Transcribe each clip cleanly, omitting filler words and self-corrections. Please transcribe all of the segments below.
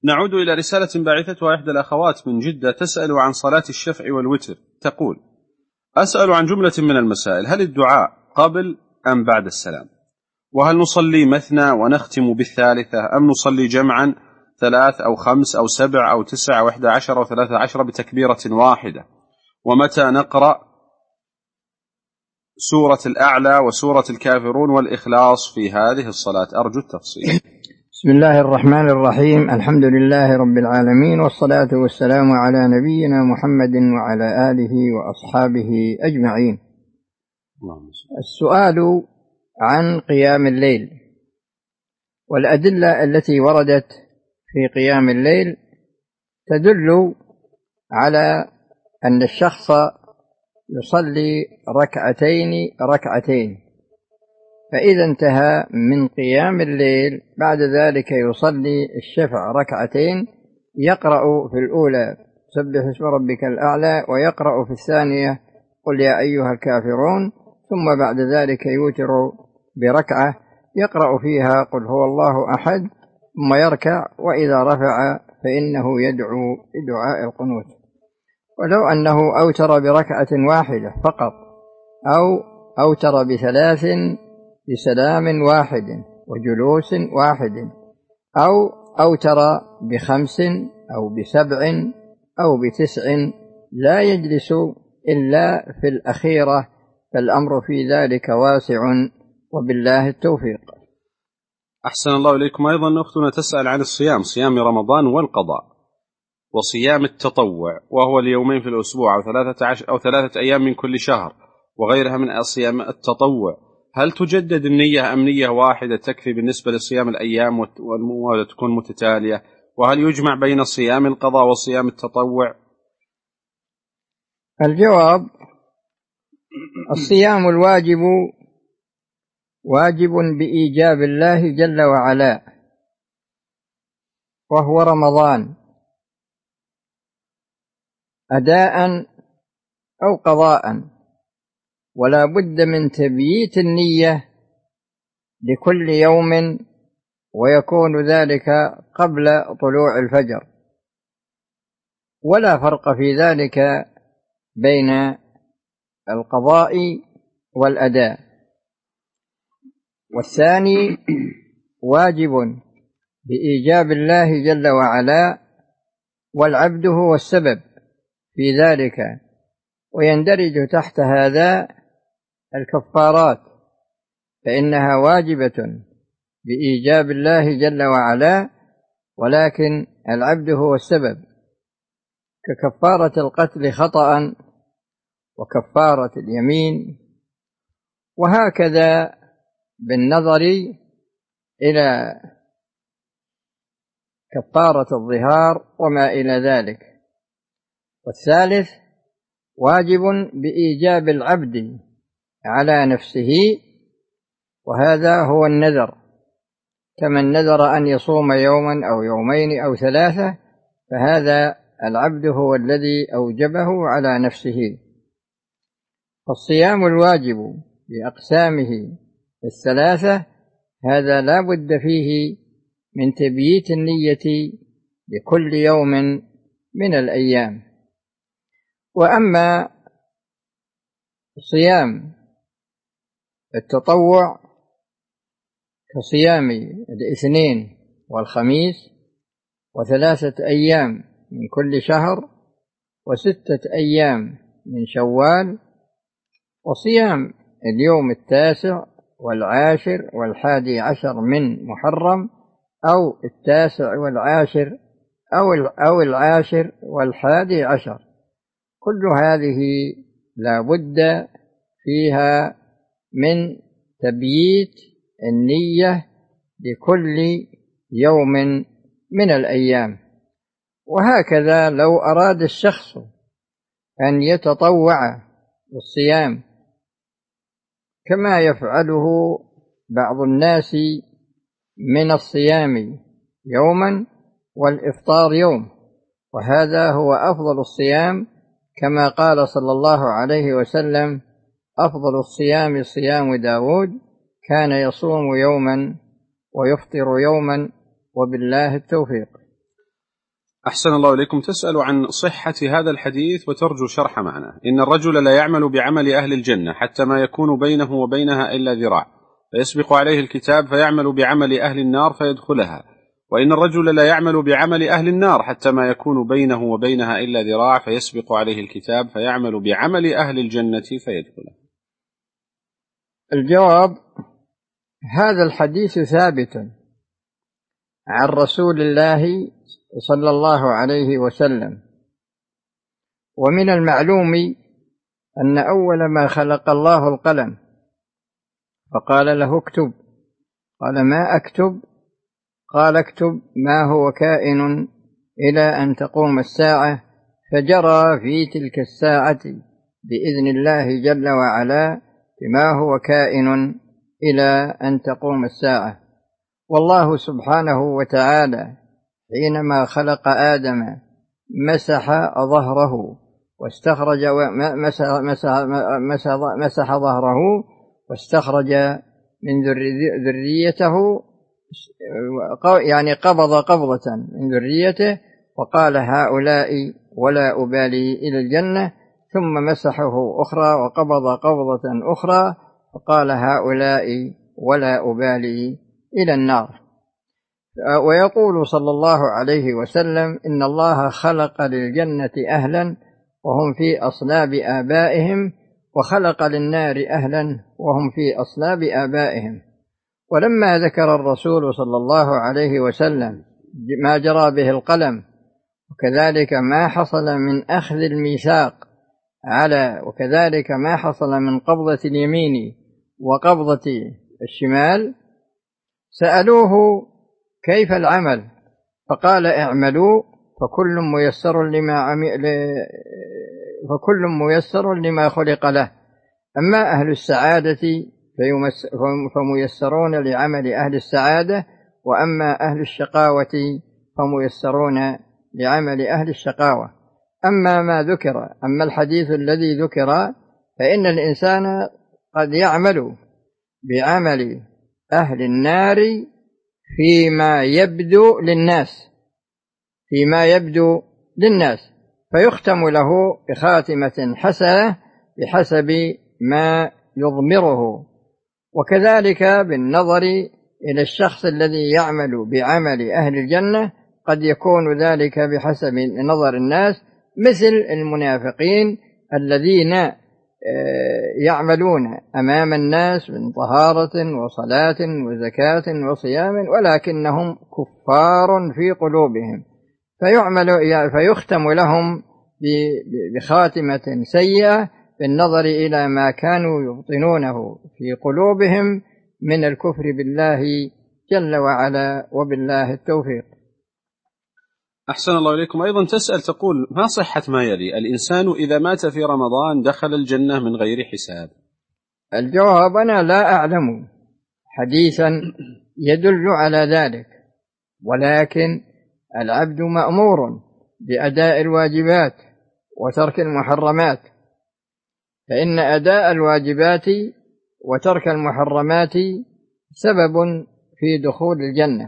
نعود إلى رسالة باعثتها إحدى الأخوات من جدة تسأل عن صلاة الشفع والوتر. تقول: أسأل عن جملة من المسائل، هل الدعاء قبل أم بعد السلام؟ وهل نصلي مثنى ونختم بالثالثة أم نصلي جمعا 3 أو 5 أو 7 أو 9 أو 11 أو 13 بتكبيرة واحدة؟ ومتى نقرأ سورة الأعلى وسورة الكافرون والإخلاص في هذه الصلاة؟ أرجو التفصيل. بسم الله الرحمن الرحيم. الحمد لله رب العالمين، والصلاة والسلام على نبينا محمد وعلى آله وأصحابه أجمعين. السؤال عن قيام الليل والأدلة التي وردت في قيام الليل تدل على أن الشخص يصلي ركعتين، فإذا انتهى من قيام الليل بعد ذلك يصلي الشفع ركعتين، يقرأ في الأولى سبح اسم ربك الأعلى، ويقرأ في الثانية قل يا أيها الكافرون، ثم بعد ذلك يوتر بركعة يقرأ فيها قل هو الله أحد، ثم يركع، وإذا رفع فإنه يدعو بدعاء القنوت. ولو أنه أوتر بركعة واحدة فقط، أو أوتر ب3 بسلام واحد وجلوس واحد، أو أوتر ب5 أو ب7 أو ب9، لا يجلس إلا في الأخيرة، فالأمر في ذلك واسع، وبالله التوفيق. أحسن الله إليكم. أيضا أختنا تسأل عن الصيام، صيام رمضان والقضاء، وصيام التطوع وهو اليومين في الأسبوع أو 3 أيام من كل شهر، وغيرها من صيام التطوع. هل تجدد النية أم نية واحدة تكفي بالنسبة لصيام الأيام وتكون متتالية؟ وهل يجمع بين صيام القضاء وصيام التطوع؟ الجواب: الصيام الواجب واجب بإيجاب الله جل وعلا، وهو رمضان، أداء أو قضاء، ولا بد من تبييت النية لكل يوم، ويكون ذلك قبل طلوع الفجر، ولا فرق في ذلك بين القضاء والأداء. والثاني واجب بإيجاب الله جل وعلا، والعبد هو السبب في ذلك، ويندرج تحت هذا الكفارات، فإنها واجبة بإيجاب الله جل وعلا، ولكن العبد هو السبب، ككفارة القتل خطأ، وكفارة اليمين، وهكذا بالنظر إلى كفارة الظهار وما إلى ذلك. والثالث واجب بإيجاب العبد على نفسه، وهذا هو النذر، كمن نذر أن يصوم يوما أو يومين أو 3، فهذا العبد هو الذي أوجبه على نفسه. فالصيام الواجب بأقسامه 3 هذا لا بد فيه من تبييت النية لكل يوم من الأيام. وأما صيام التطوع كصيام الاثنين والخميس، و3 أيام من كل شهر، و6 أيام من شوال، وصيام اليوم 9 والعاشر وال11 من محرم، أو 9 والعاشر أو 10 وال11، كل هذه لا بد فيها من تبييت النية لكل يوم من الأيام. وهكذا لو أراد الشخص أن يتطوع بالصيام كما يفعله بعض الناس من الصيام يوما والإفطار يوم، وهذا هو أفضل الصيام، كما قال صلى الله عليه وسلم: أفضل الصيام صيام داود، كان يصوم يوما ويفطر يوما، وبالله التوفيق. أحسن الله إليكم. تسأل عن صحة هذا الحديث وترجو شرح معناه. إن الرجل لا يعمل بعمل أهل الجنة حتى ما يكون بينه وبينها إلا ذراع فيسبق عليه الكتاب فيعمل بعمل أهل النار فيدخلها، وإن الرجل لا يعمل بعمل أهل النار حتى ما يكون بينه وبينها إلا ذراع فيسبق عليه الكتاب فيعمل بعمل أهل الجنة فيدخلها. الجواب: هذا الحديث ثابت عن رسول الله صلى الله عليه وسلم، ومن المعلوم أن أول ما خلق الله القلم فقال له اكتب، قال ما أكتب؟ قال اكتب ما هو كائن إلى أن تقوم الساعة، فجرى في تلك الساعة بإذن الله جل وعلا بما هو كائن إلى أن تقوم الساعة. والله سبحانه وتعالى حينما خلق آدم مسح ظهره واستخرج مسح ظهره واستخرج من ذريته، يعني قبض قبضة من ذريته وقال هؤلاء ولا أبالي إلى الجنة، ثم مسحه أخرى وقبض قبضة أخرى وقال هؤلاء ولا أبالي إلى النار. ويقول صلى الله عليه وسلم إن الله خلق للجنة أهلا وهم في أصلاب آبائهم، وخلق للنار أهلا وهم في أصلاب آبائهم. ولما ذكر الرسول صلى الله عليه وسلم ما جرى به القلم، وكذلك ما حصل من أخذ الميثاق وكذلك ما حصل من قبضة اليمين وقبضة الشمال، سألوه كيف العمل؟ فقال اعملوا فكل ميسر لما خلق له، أما أهل السعادة فميسرون لعمل أهل السعادة، وأما أهل الشقاوة فميسرون لعمل أهل الشقاوة. أما الحديث الذي ذكر فإن الإنسان قد يعمل بعمل أهل النار فيما يبدو للناس فيختم له بخاتمة حسنة بحسب ما يضمره. وكذلك بالنظر إلى الشخص الذي يعمل بعمل أهل الجنة قد يكون ذلك بحسب نظر الناس، مثل المنافقين الذين يعملون أمام الناس من طهارة وصلاة وزكاة وصيام ولكنهم كفار في قلوبهم، فيختم لهم بخاتمة سيئة بالنظر إلى ما كانوا يبطنونه في قلوبهم من الكفر بالله جل وعلا، وبالله التوفيق. أحسن الله إليكم. أيضا تسأل تقول ما صحة ما يلي: الإنسان إذا مات في رمضان دخل الجنة من غير حساب؟ الجواب: أنا لا أعلم حديثا يدل على ذلك، ولكن العبد مأمور بأداء الواجبات وترك المحرمات، فإن أداء الواجبات وترك المحرمات سبب في دخول الجنة.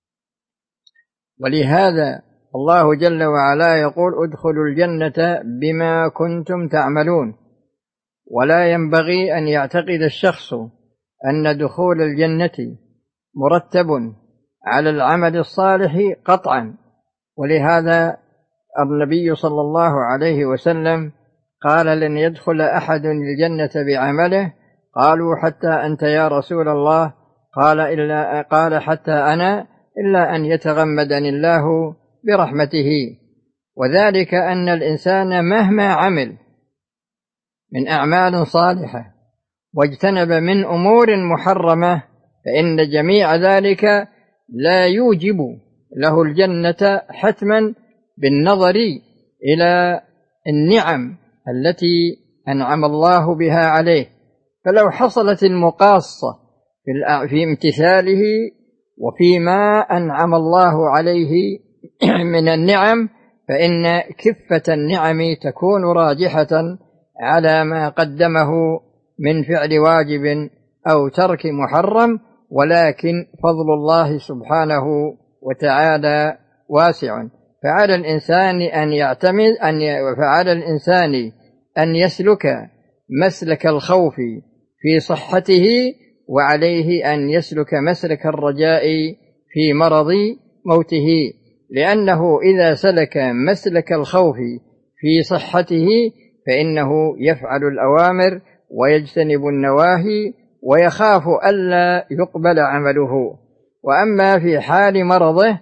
ولهذا الله جل وعلا يقول ادخلوا الجنة بما كنتم تعملون. ولا ينبغي أن يعتقد الشخص أن دخول الجنة مرتب على العمل الصالح قطعا. ولهذا النبي صلى الله عليه وسلم قال لن يدخل أحد الجنة بعمله، قالوا حتى أنت يا رسول الله؟ قال حتى أنا، إلا أن يتغمدني الله برحمته. وذلك أن الإنسان مهما عمل من أعمال صالحة واجتنب من أمور محرمة فإن جميع ذلك لا يوجب له الجنة حتما، بالنظر إلى النعم التي أنعم الله بها عليه. فلو حصلت المقاصة في امتثاله وفيما أنعم الله عليه من النعم، فإن كفة النعم تكون راجحة على ما قدمه من فعل واجب أو ترك محرم، ولكن فضل الله سبحانه وتعالى واسع، فعلى الإنسان أن يعتمد فعلى الإنسان أن يسلك مسلك الخوف في صحته، وعليه أن يسلك مسلك الرجاء في مرض موته، لأنه إذا سلك مسلك الخوف في صحته فإنه يفعل الأوامر ويجتنب النواهي ويخاف ألا يقبل عمله. وأما في حال مرضه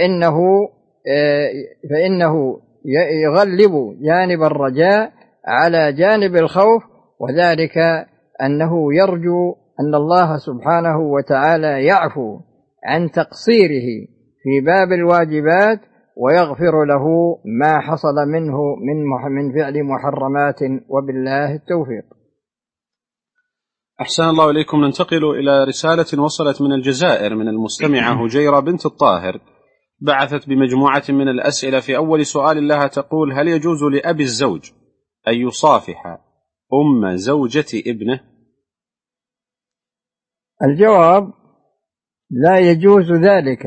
فإنه يغلب جانب الرجاء على جانب الخوف، وذلك أنه يرجو أن الله سبحانه وتعالى يعفو عن تقصيره في باب الواجبات ويغفر له ما حصل منه من فعل محرمات، وبالله التوفيق. أحسن الله إليكم. ننتقل إلى رسالة وصلت من الجزائر من المستمعة هجيرة بنت الطاهر، بعثت بمجموعة من الأسئلة. في أول سؤال لها تقول: هل يجوز لأبي الزوج أن يصافح أم زوجة ابنه؟ الجواب: لا يجوز ذلك،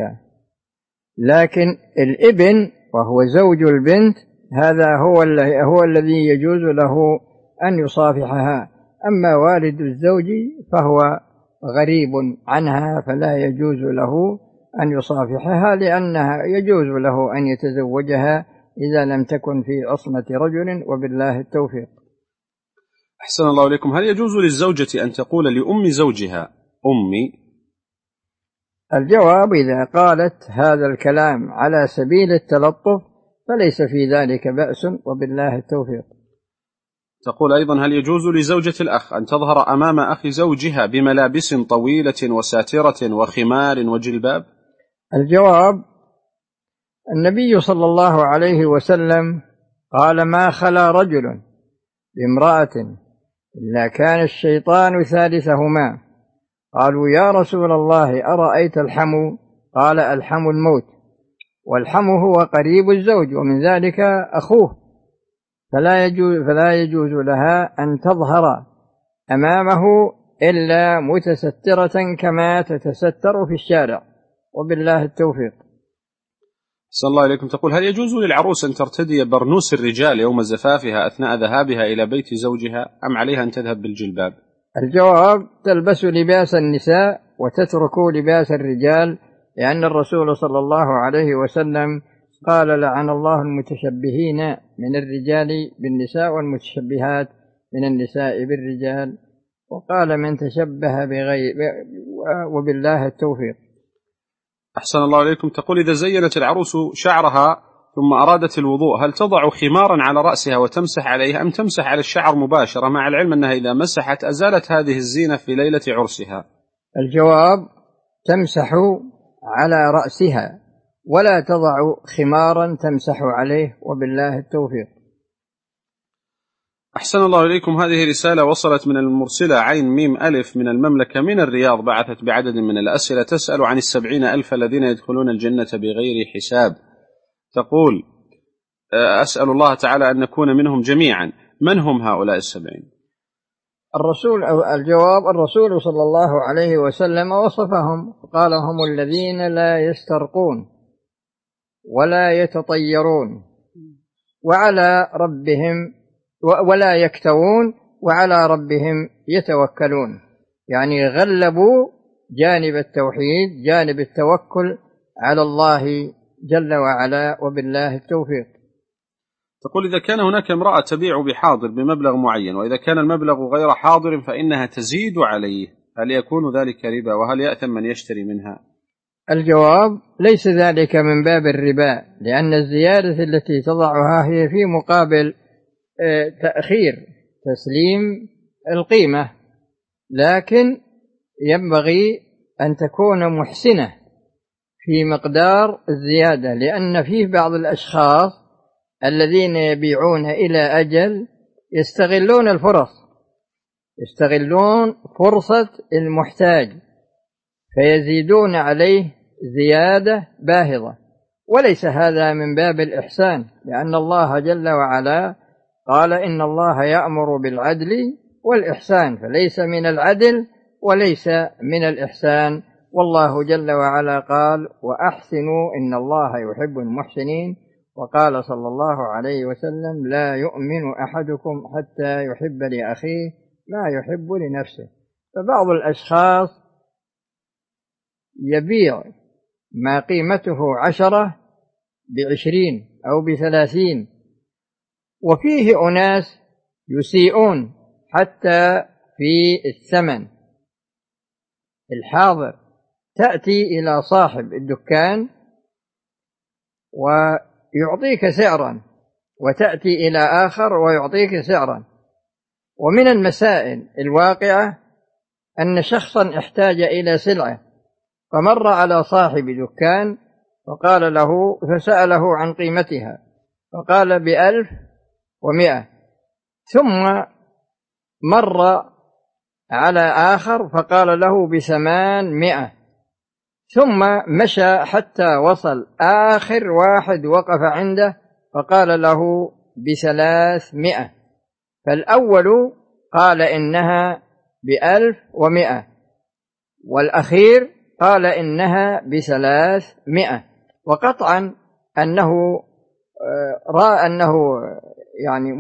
لكن الابن وهو زوج البنت هذا هو الذي يجوز له أن يصافحها. أما والد الزوج فهو غريب عنها، فلا يجوز له أن يصافحها، لأنها يجوز له أن يتزوجها إذا لم تكن في عصمة رجل، وبالله التوفيق. أحسن الله إليكم. هل يجوز للزوجة أن تقول لأم زوجها أمي؟ الجواب: إذا قالت هذا الكلام على سبيل التلطف فليس في ذلك بأس، وبالله التوفيق. تقول أيضا: هل يجوز لزوجة الأخ أن تظهر أمام أخي زوجها بملابس طويلة وساترة وخمار وجلباب؟ الجواب: النبي صلى الله عليه وسلم قال: ما خلا رجل بامرأة إلا كان الشيطان ثالثهما. قالوا: يا رسول الله أرأيت الحمو؟ قال: الحمو الموت، والحمو هو قريب الزوج ومن ذلك أخوه، فلا يجوز لها أن تظهر أمامه إلا متسترة كما تتستر في الشارع، وبالله التوفيق. صلى الله عليكم. تقول: هل يجوز للعروس أن ترتدي برنوس الرجال يوم زفافها أثناء ذهابها إلى بيت زوجها، أم عليها أن تذهب بالجلباب؟ الجواب: تلبس لباس النساء وتترك لباس الرجال، لأن الرسول صلى الله عليه وسلم قال: لعن الله المتشبهين من الرجال بالنساء والمتشبهات من النساء بالرجال، وقال: من تشبه بغير، وبالله التوفيق. أحسن الله إليكم. تقول: إذا زينت العروس شعرها ثم أرادت الوضوء، هل تضع خمارا على رأسها وتمسح عليه، أم تمسح على الشعر مباشرة، مع العلم أنها إذا مسحت أزالت هذه الزينة في ليلة عرسها؟ الجواب: تمسح على رأسها ولا تضع خمارا تمسح عليه، وبالله التوفيق. أحسن الله إليكم. هذه رسالة وصلت من المرسلة عين ميم ألف من المملكة من الرياض، بعثت بعدد من الأسئلة تسأل عن 70,000 الذين يدخلون الجنة بغير حساب. تقول: أسأل الله تعالى أن نكون منهم جميعا. من هم هؤلاء 70؟ الجواب: الرسول صلى الله عليه وسلم وصفهم، قال: هم الذين لا يسترقون ولا يتطيرون وعلى ربهم ولا يكتوون وعلى ربهم يتوكلون، يعني غلبوا جانب التوحيد، جانب التوكل على الله جل وعلا، وبالله التوفيق. تقول: إذا كان هناك امرأة تبيع بحاضر بمبلغ معين، وإذا كان المبلغ غير حاضر فإنها تزيد عليه، هل يكون ذلك ربا؟ وهل يأثم من يشتري منها؟ الجواب: ليس ذلك من باب الربا، لأن الزيادة التي تضعها هي في مقابل تأخير تسليم القيمة، لكن ينبغي أن تكون محسنة في مقدار الزيادة، لأن فيه بعض الأشخاص الذين يبيعون إلى أجل يستغلون الفرص، يستغلون فرصة المحتاج فيزيدون عليه زيادة باهظة، وليس هذا من باب الإحسان، لأن الله جل وعلا قال: إن الله يأمر بالعدل والإحسان، فليس من العدل وليس من الإحسان. والله جل وعلا قال: وأحسنوا إن الله يحب المحسنين، وقال صلى الله عليه وسلم: لا يؤمن أحدكم حتى يحب لأخيه ما يحب لنفسه. فبعض الأشخاص يبيع ما قيمته 10 ب20 أو ب30، وفيه أناس يسيئون حتى في الثمن الحاضر. تأتي إلى صاحب الدكان ويعطيك سعرا، وتأتي إلى آخر ويعطيك سعرا. ومن المسائل الواقعة أن شخصا احتاج إلى سلعة فمر على صاحب دكان فقال له، فسأله عن قيمتها فقال ب1100، ثم مر على آخر فقال له ب800، ثم مشى حتى وصل آخر واحد وقف عنده فقال له ب300. فالأول قال إنها ب1100، والأخير قال إنها ب300. وقطعا أنه رأى أنه يعني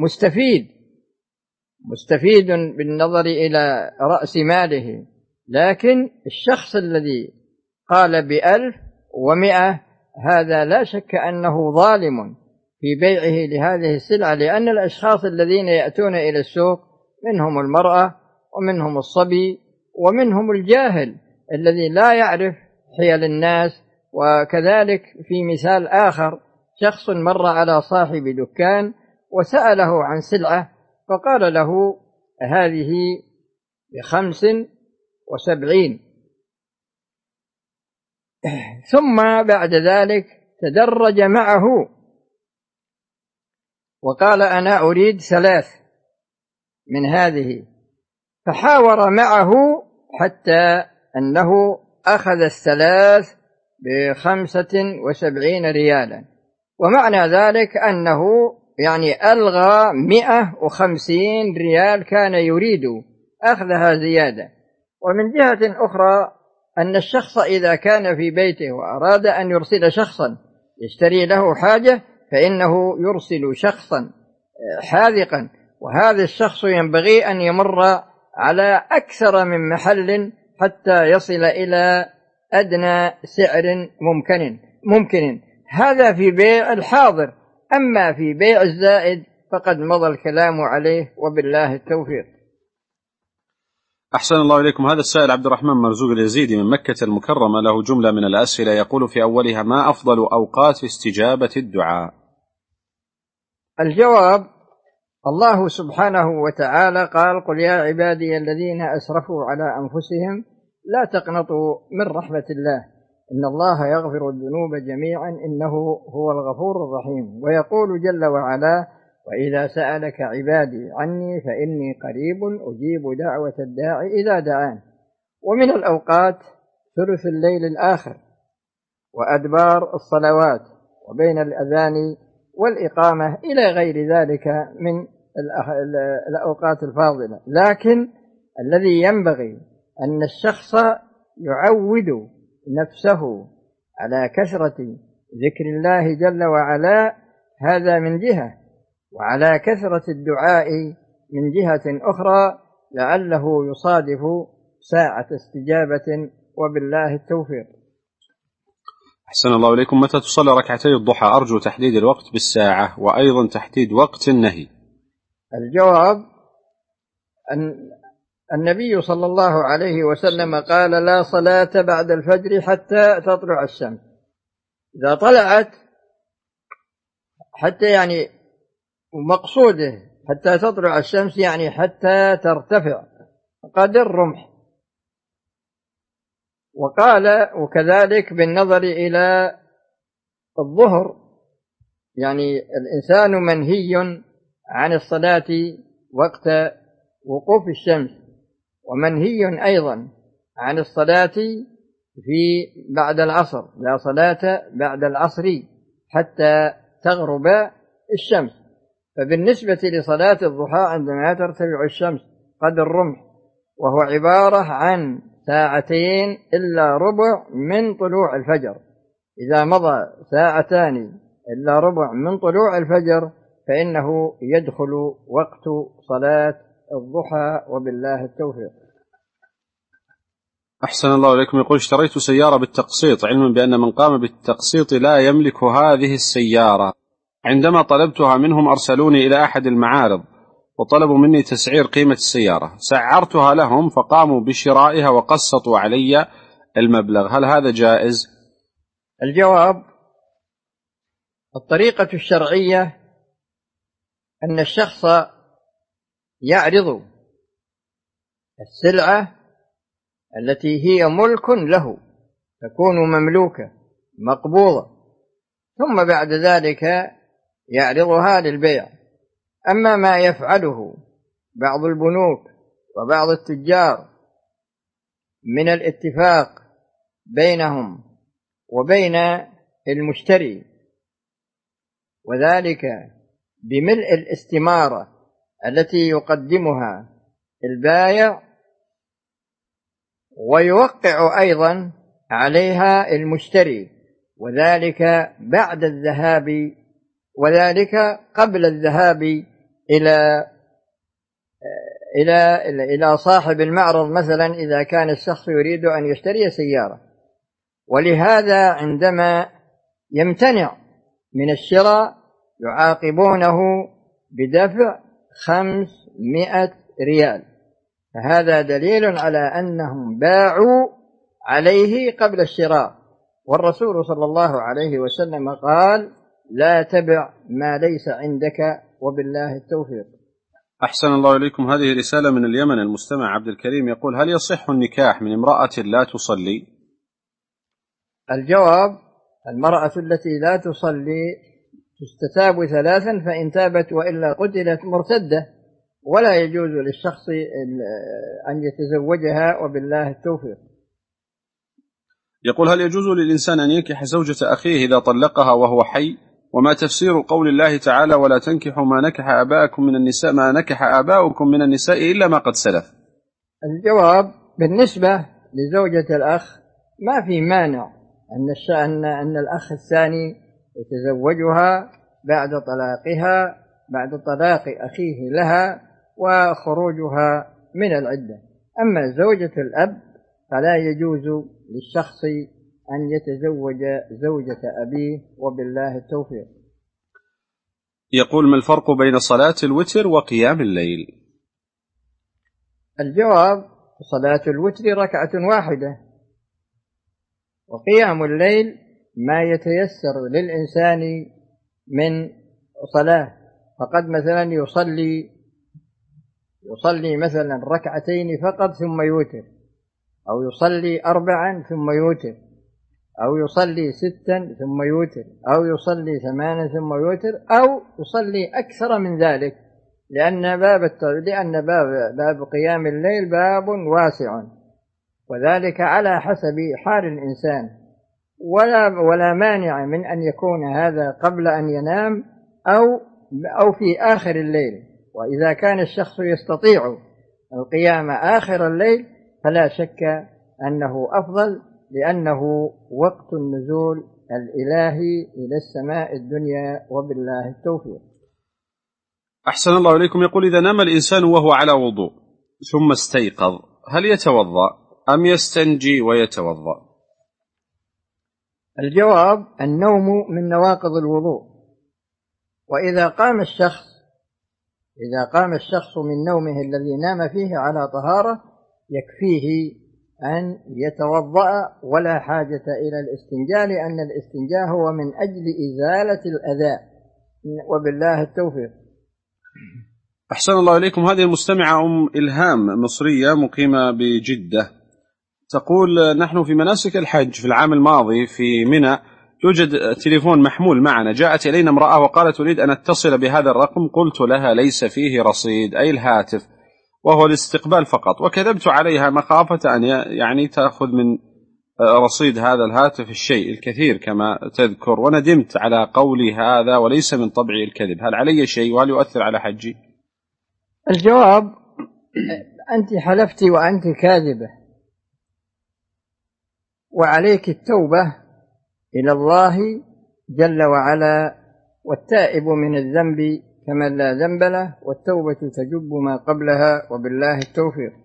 مستفيد بالنظر إلى رأس ماله، لكن الشخص الذي قال ب1100 هذا لا شك أنه ظالم في بيعه لهذه السلعة، لأن الأشخاص الذين يأتون إلى السوق منهم المرأة ومنهم الصبي ومنهم الجاهل الذي لا يعرف حيل الناس. وكذلك في مثال آخر، شخص مر على صاحب دكان وسأله عن سلعة فقال له هذه ب75، ثم بعد ذلك تدرج معه وقال أنا أريد 3 من هذه، فحاور معه حتى أنه أخذ 3 ب75 ريالا، ومعنى ذلك أنه يعني ألغى 150 ريال كان يريد أخذها زيادة. ومن جهة أخرى أن الشخص إذا كان في بيته وأراد أن يرسل شخصا يشتري له حاجة فإنه يرسل شخصا حاذقا، وهذا الشخص ينبغي أن يمر على أكثر من محل حتى يصل إلى أدنى سعر ممكن. هذا في بيع الحاضر، أما في بيع الزائد فقد مضى الكلام عليه، وبالله التوفيق. أحسن الله إليكم. هذا السائل عبد الرحمن مرزوق اليزيدي من مكة المكرمة له جملة من الأسئلة، يقول في أولها: ما أفضل أوقات استجابة الدعاء؟ الجواب: الله سبحانه وتعالى قال: قل يا عبادي الذين أسرفوا على أنفسهم لا تقنطوا من رحمة الله إن الله يغفر الذنوب جميعا إنه هو الغفور الرحيم. ويقول جل وعلا: وإذا سألك عبادي عني فإني قريب أجيب دعوة الداعي إذا دعان. ومن الأوقات ثلث الليل الآخر وأدبار الصلوات وبين الأذان والإقامة إلى غير ذلك من الأوقات الفاضلة. لكن الذي ينبغي أن الشخص يعود نفسه على كثرة ذكر الله جل وعلا، هذا من جهة، وعلى كثرة الدعاء من جهة أخرى، لعله يصادف ساعة استجابة، وبالله التوفيق. أحسن الله إليكم. متى تصلي ركعتي الضحى؟ أرجو تحديد الوقت بالساعة، وأيضا تحديد وقت النهي. الجواب: النبي صلى الله عليه وسلم قال: لا صلاة بعد الفجر حتى تطلع الشمس. إذا طلعت حتى يعني مقصوده حتى تطلع الشمس يعني حتى ترتفع قدر رمح. وقال وكذلك بالنظر إلى الظهر، يعني الإنسان منهي عن الصلاة وقت وقوف الشمس، ومنهي أيضا عن الصلاة في بعد العصر، لا صلاة بعد العصر حتى تغرب الشمس. فبالنسبة لصلاة الضحى عندما ترتفع الشمس قدر الرمح، وهو عبارة عن 2 إلا ربع من طلوع الفجر، إذا مضى 2 إلا ربع من طلوع الفجر فإنه يدخل وقت صلاة الضحى، وبالله التوفيق. أحسن الله إليكم. يقول: اشتريت سيارة بالتقسيط، علما بأن من قام بالتقسيط لا يملك هذه السيارة. عندما طلبتها منهم أرسلوني إلى أحد المعارض وطلبوا مني تسعير قيمة السيارة، سعرتها لهم فقاموا بشرائها وقسطوا علي المبلغ، هل هذا جائز؟ الجواب: الطريقة الشرعية أن الشخص يعرض السلعة التي هي ملك له، تكون مملوكة مقبوضة، ثم بعد ذلك يعرضها للبيع. أما ما يفعله بعض البنوك وبعض التجار من الاتفاق بينهم وبين المشتري، وذلك بملء الاستمارة التي يقدمها البائع ويوقع أيضا عليها المشتري، وذلك بعد الذهاب، وذلك قبل الذهاب إلى صاحب المعرض، مثلا إذا كان الشخص يريد أن يشتري سيارة. ولهذا عندما يمتنع من الشراء يعاقبونه بدفع 500 ريال، فهذا دليل على أنهم باعوا عليه قبل الشراء. والرسول صلى الله عليه وسلم قال: لا تبع ما ليس عندك، وبالله التوفيق. أحسن الله إليكم. هذه رسالة من اليمن، المستمع عبد الكريم يقول: هل يصح النكاح من امرأة لا تصلي؟ الجواب: المرأة التي لا تصلي تستتاب 3، فإن تابت وإلا قتلت مرتدة، ولا يجوز للشخص أن يتزوجها، وبالله التوفيق. يقول: هل يجوز للإنسان أن ينكح زوجة أخيه إذا طلقها وهو حي؟ وما تفسير قول الله تعالى: ولا تنكحوا ما نكح آباؤكم من النساء إلا ما قد سلف؟ الجواب: بالنسبة لزوجة الأخ ما في مانع أن الأخ الثاني يتزوجها بعد طلاقها، بعد طلاق أخيه لها وخروجها من العدة. أما زوجة الأب فلا يجوز للشخص أن يتزوج زوجة أبيه، وبالله التوفيق. يقول: ما الفرق بين صلاة الوتر وقيام الليل؟ الجواب: صلاة الوتر ركعة واحدة، وقيام الليل ما يتيسر للإنسان من صلاة. فقد مثلا يصلي مثلا ركعتين فقط ثم يوتر، أو يصلي 4 ثم يوتر، أو يصلي 6 ثم يوتر، أو يصلي 8 ثم يوتر، أو يصلي أكثر من ذلك، لأن باب قيام الليل باب واسع، وذلك على حسب حال الإنسان، ولا مانع من أن يكون هذا قبل أن ينام أو في آخر الليل. وإذا كان الشخص يستطيع القيام آخر الليل فلا شك أنه أفضل، لأنه وقت النزول الإلهي إلى السماء الدنيا، وبالله التوفيق. أحسن الله إليكم. يقول: إذا نام الإنسان وهو على وضوء ثم استيقظ، هل يتوضأ أم يستنجي ويتوضأ؟ الجواب: النوم من نواقض الوضوء، وإذا قام الشخص من نومه الذي نام فيه على طهارة يكفيه أن يتوضأ، ولا حاجة إلى الاستنجاء، لأن الاستنجاء هو من أجل إزالة الأذى، وبالله التوفيق. أحسن الله إليكم. هذه المستمعة أم إلهام مصرية مقيمة بجدة تقول: نحن في مناسك الحج في العام الماضي في منى يوجد تليفون محمول معنا، جاءت إلينا امرأة وقالت: أريد أن أتصل بهذا الرقم. قلت لها: ليس فيه رصيد، أي الهاتف، وهو الاستقبال فقط. وكذبت عليها مخافة أن يعني تأخذ من رصيد هذا الهاتف الشيء الكثير كما تذكر، وندمت على قولي هذا وليس من طبعي الكذب. هل علي شيء وهل يؤثر على حجي؟ الجواب: أنت حلفتي وأنت كاذبة، وعليك التوبة إلى الله جل وعلا: والتائب من الذنب كمن لا ذنب له، والتوبة تجب ما قبلها، وبالله التوفيق.